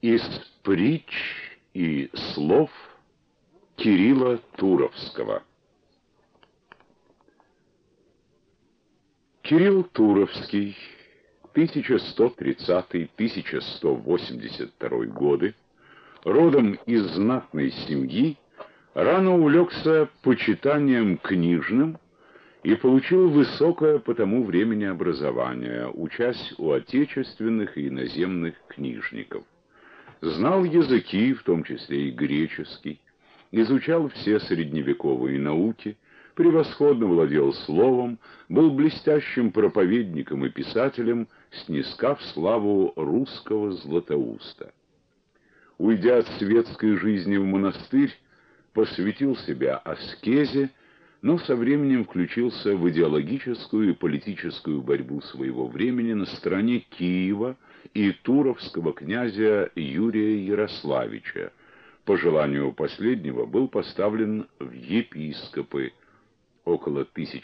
Из притч и слов Кирилла Туровского. Кирилл Туровский, 1130-1182 годы, родом из знатной семьи, рано увлекся почитанием книжным и получил высокое по тому времени образование, учась у отечественных и иноземных книжников. Знал языки, в том числе и греческий, изучал все средневековые науки, превосходно владел словом, был блестящим проповедником и писателем, снискав славу русского Златоуста. Уйдя от светской жизни в монастырь, посвятил себя аскезе, но со временем включился в идеологическую и политическую борьбу своего времени на стороне Киева и туровского князя Юрия Ярославича. По желанию последнего был поставлен в епископы около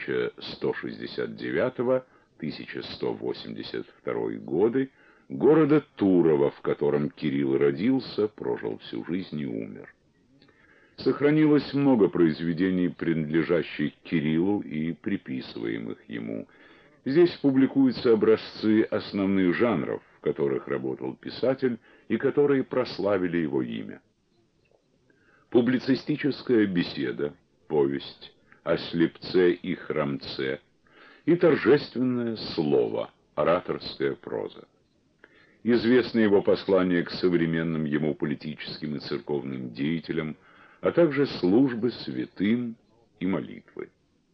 1169-1182 годы города Турова, в котором Кирилл родился, прожил всю жизнь и умер. Сохранилось много произведений, принадлежащих Кириллу и приписываемых ему. Здесь публикуются образцы основных жанров, в которых работал писатель и которые прославили его имя. Публицистическая беседа, повесть о слепце и хромце и торжественное слово, ораторская проза. Известны его послания к современным ему политическим и церковным деятелям, а также службы святым и молитвы.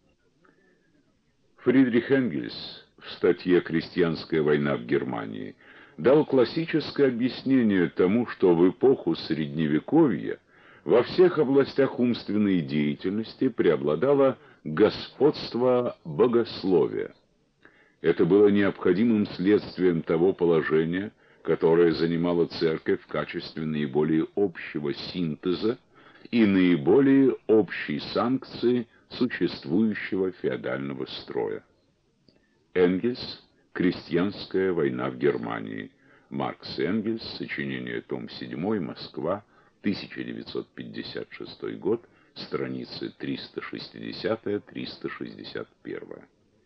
Фридрих Энгельс в статье «Крестьянская война в Германии» дал классическое объяснение тому, что в эпоху Средневековья во всех областях умственной деятельности преобладало господство богословия. Это было необходимым следствием того положения, которое занимала Церковь в качестве наиболее общего синтеза и наиболее общей санкции существующего феодального строя. Энгельс. Крестьянская война в Германии. Маркс Энгельс. Сочинение. Том 7. Москва. 1956 год. Страницы 360-361.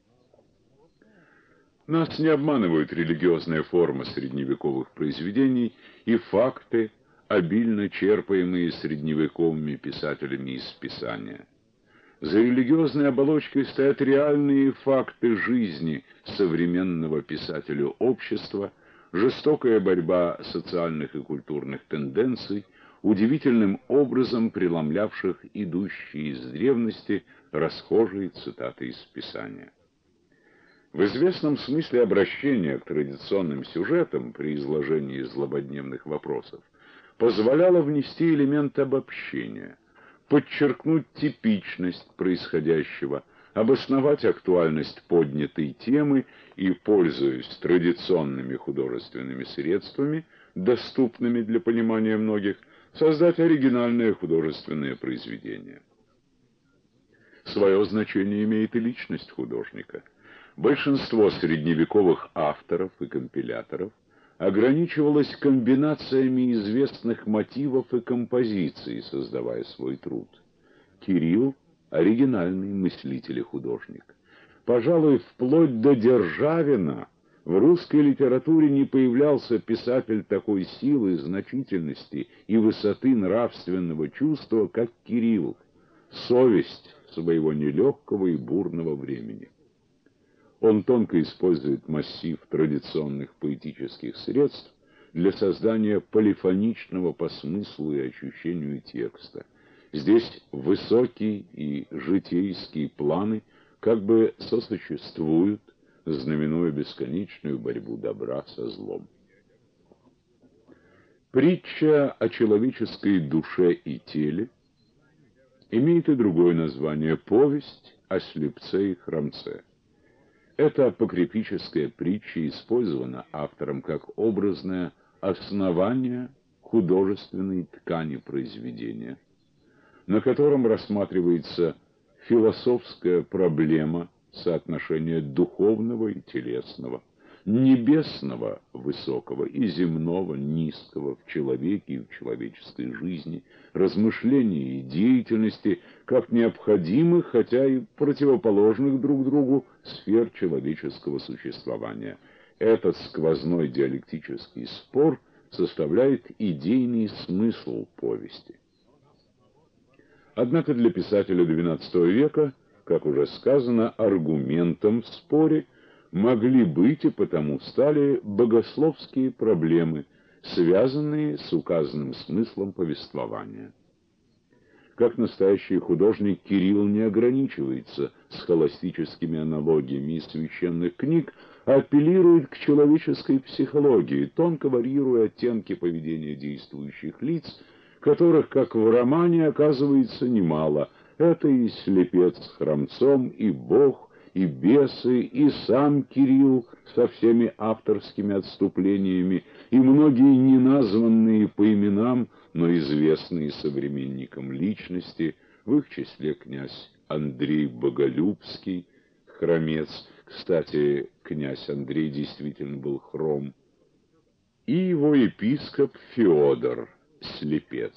Нас не обманывают религиозная форма средневековых произведений и факты, обильно черпаемые средневековыми писателями из Писания. За религиозной оболочкой стоят реальные факты жизни современного писателя общества, жестокая борьба социальных и культурных тенденций, удивительным образом преломлявших идущие из древности расхожие цитаты из Писания. В известном смысле обращение к традиционным сюжетам при изложении злободневных вопросов позволяло внести элемент обобщения, подчеркнуть типичность происходящего, обосновать актуальность поднятой темы и, пользуясь традиционными художественными средствами, доступными для понимания многих, создать оригинальное художественное произведение. Свое значение имеет и личность художника. Большинство средневековых авторов и компиляторов ограничивалось комбинациями известных мотивов и композиций, создавая свой труд. Кирилл — оригинальный мыслитель и художник. Пожалуй, вплоть до Державина в русской литературе не появлялся писатель такой силы, значительности и высоты нравственного чувства, как Кирилл, совесть своего нелегкого и бурного времени. Он тонко использует массив традиционных поэтических средств для создания полифоничного по смыслу и ощущению текста. Здесь высокие и житейские планы как бы сосуществуют, знаменуя бесконечную борьбу добра со злом. Притча о человеческой душе и теле имеет и другое название — повесть о слепце и хромце. Эта апокрифическая притча использована автором как образное основание художественной ткани произведения, на котором рассматривается философская проблема соотношения духовного и телесного, небесного высокого и земного низкого в человеке и в человеческой жизни, размышления и деятельности, как необходимых, хотя и противоположных друг другу сфер человеческого существования. Этот сквозной диалектический спор составляет идейный смысл повести. Однако для писателя XII века, как уже сказано, аргументом в споре могли быть и потому стали богословские проблемы, связанные с указанным смыслом повествования. Как настоящий художник, Кирилл не ограничивается схоластическими аналогиями из священных книг, а апеллирует к человеческой психологии, тонко варьируя оттенки поведения действующих лиц, которых, как в романе, оказывается немало. Это и слепец с хромцом, и Бог, и бесы, и сам Кирилл со всеми авторскими отступлениями, и многие неназванные по именам, но известные современникам личности, в их числе князь Андрей Боголюбский, хромец, кстати, князь Андрей действительно был хром, и его епископ Феодор, слепец.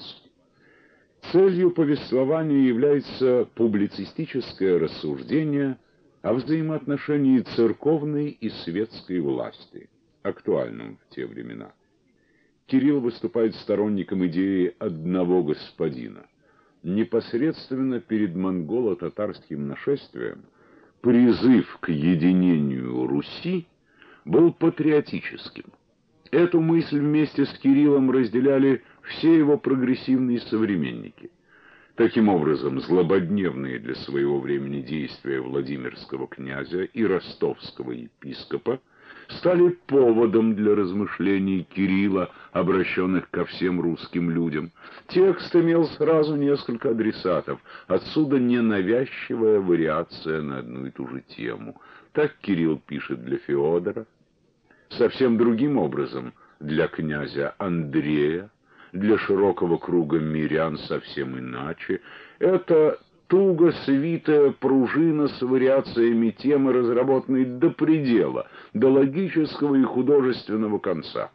Целью повествования является публицистическое рассуждение о взаимоотношении церковной и светской власти, актуальном в те времена. Кирилл выступает сторонником идеи одного господина. Непосредственно перед монголо-татарским нашествием призыв к единению Руси был патриотическим. Эту мысль вместе с Кириллом разделяли все его прогрессивные современники. Таким образом, злободневные для своего времени действия Владимирского князя и ростовского епископа стали поводом для размышлений Кирилла, обращенных ко всем русским людям. Текст имел сразу несколько адресатов, отсюда ненавязчивая вариация на одну и ту же тему. Так Кирилл пишет для Феодора, совсем другим образом для князя Андрея, для широкого круга мирян совсем иначе. Это туго свитая пружина с вариациями темы, разработанной до предела, до логического и художественного конца.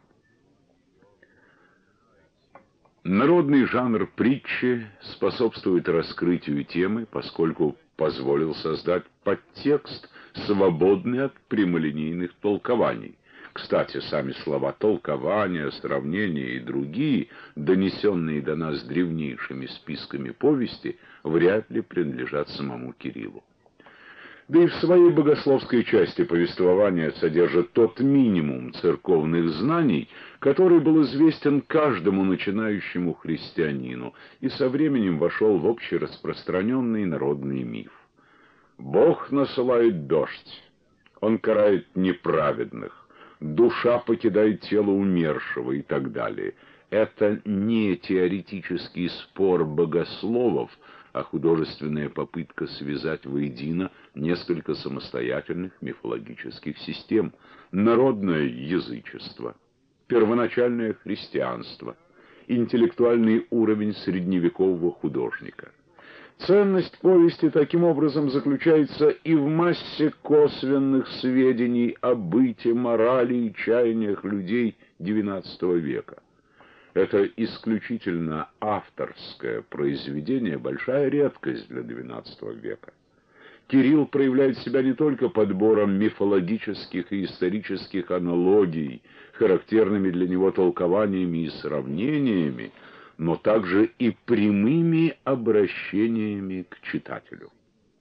Народный жанр притчи способствует раскрытию темы, поскольку позволил создать подтекст, свободный от прямолинейных толкований. Кстати, сами слова толкования, сравнения и другие, донесенные до нас древнейшими списками повести, вряд ли принадлежат самому Кириллу. Да и в своей богословской части повествования содержит тот минимум церковных знаний, который был известен каждому начинающему христианину и со временем вошел в общераспространенный народный миф. Бог насылает дождь, Он карает неправедных, душа покидает тело умершего и так далее. Это не теоретический спор богословов, а художественная попытка связать воедино несколько самостоятельных мифологических систем. Народное язычество, первоначальное христианство, интеллектуальный уровень средневекового художника. Ценность повести таким образом заключается и в массе косвенных сведений о быте, морали и чаяниях людей XIX века. Это исключительно авторское произведение, большая редкость для XII века. Кирилл проявляет себя не только подбором мифологических и исторических аналогий, характерными для него толкованиями и сравнениями, но также и прямыми обращениями к читателю,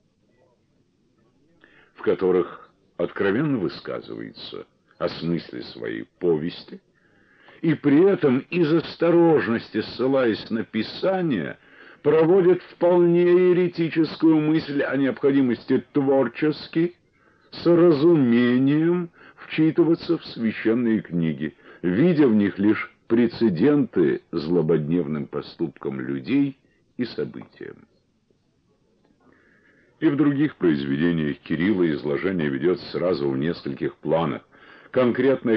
в которых откровенно высказывается о смысле своей повести, и при этом из осторожности, ссылаясь на Писание, проводит вполне еретическую мысль о необходимости творчески, с разумением вчитываться в священные книги, видя в них лишь прецеденты злободневным поступкам людей и событиям. И в других произведениях Кирилла изложение ведет сразу в нескольких планах: конкретно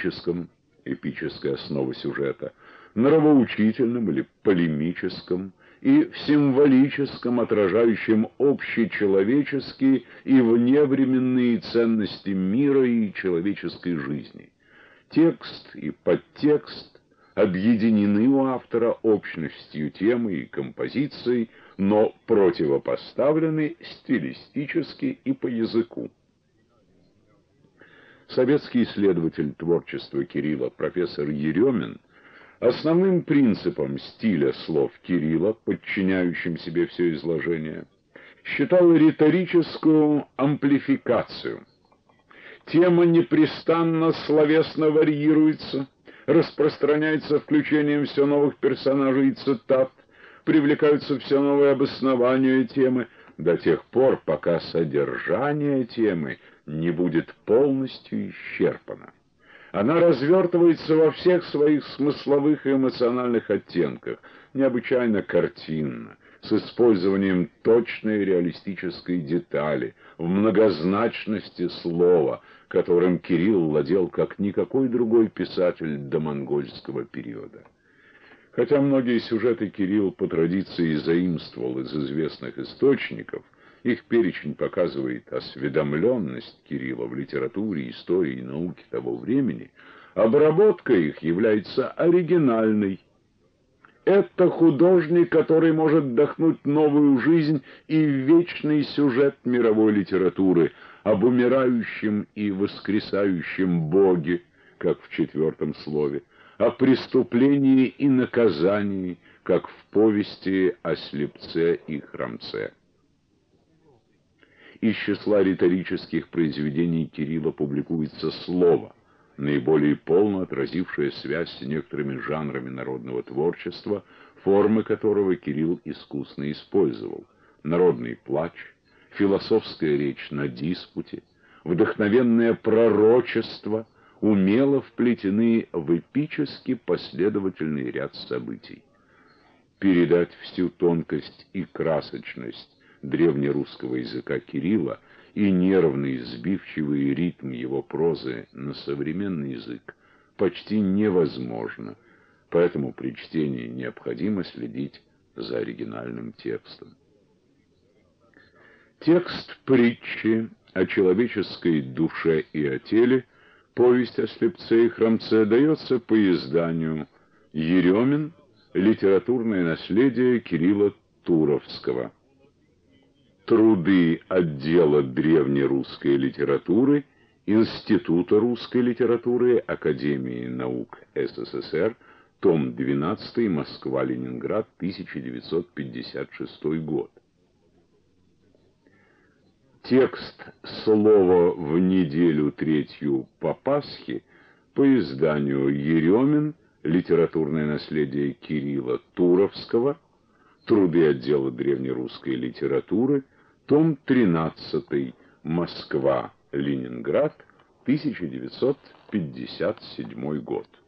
реалистическом, эпическая основа сюжета, нравоучительном или полемическом, и в символическом, отражающем общечеловеческие и вневременные ценности мира и человеческой жизни. Текст и подтекст объединены у автора общностью темы и композиции, но противопоставлены стилистически и по языку. Советский исследователь творчества Кирилла профессор Еремин основным принципом стиля слов Кирилла, подчиняющим себе все изложение, считал риторическую амплификацию. Тема непрестанно словесно варьируется, распространяется включением все новых персонажей и цитат, привлекаются все новые обоснования темы, до тех пор, пока содержание темы не будет полностью исчерпано. Она развертывается во всех своих смысловых и эмоциональных оттенках, необычайно картинно, с использованием точной реалистической детали, в многозначности слова, которым Кирилл владел как никакой другой писатель домонгольского периода. Хотя многие сюжеты Кирилл по традиции заимствовал из известных источников, их перечень показывает осведомленность Кирилла в литературе, истории и науке того времени, обработка их является оригинальной. Это художник, который может вдохнуть новую жизнь и в вечный сюжет мировой литературы, об умирающем и воскресающем Боге, как в 4 слове, о преступлении и наказании, как в повести о слепце и хромце. Из числа риторических произведений Кирилла публикуется «Слово», наиболее полно отразившее связь с некоторыми жанрами народного творчества, формы которого Кирилл искусно использовал: народный плач, философская речь на диспуте, вдохновенное пророчество, умело вплетены в эпически последовательный ряд событий. Передать всю тонкость и красочность древнерусского языка Кирилла и нервный, сбивчивый ритм его прозы на современный язык почти невозможно, поэтому при чтении необходимо следить за оригинальным текстом. Текст притчи о человеческой душе и о теле, повесть о слепце и хромце, дается по изданию «Еремин. Литературное наследие Кирилла Туровского». Труды отдела древнерусской литературы Института русской литературы Академии наук СССР, том 12, Москва-Ленинград, 1956 год. Текст «Слово в неделю третью по Пасхе» по изданию Еремин. Литературное наследие Кирилла Туровского. Труды отдела древнерусской литературы, том 13, Москва, Ленинград, 1957 год.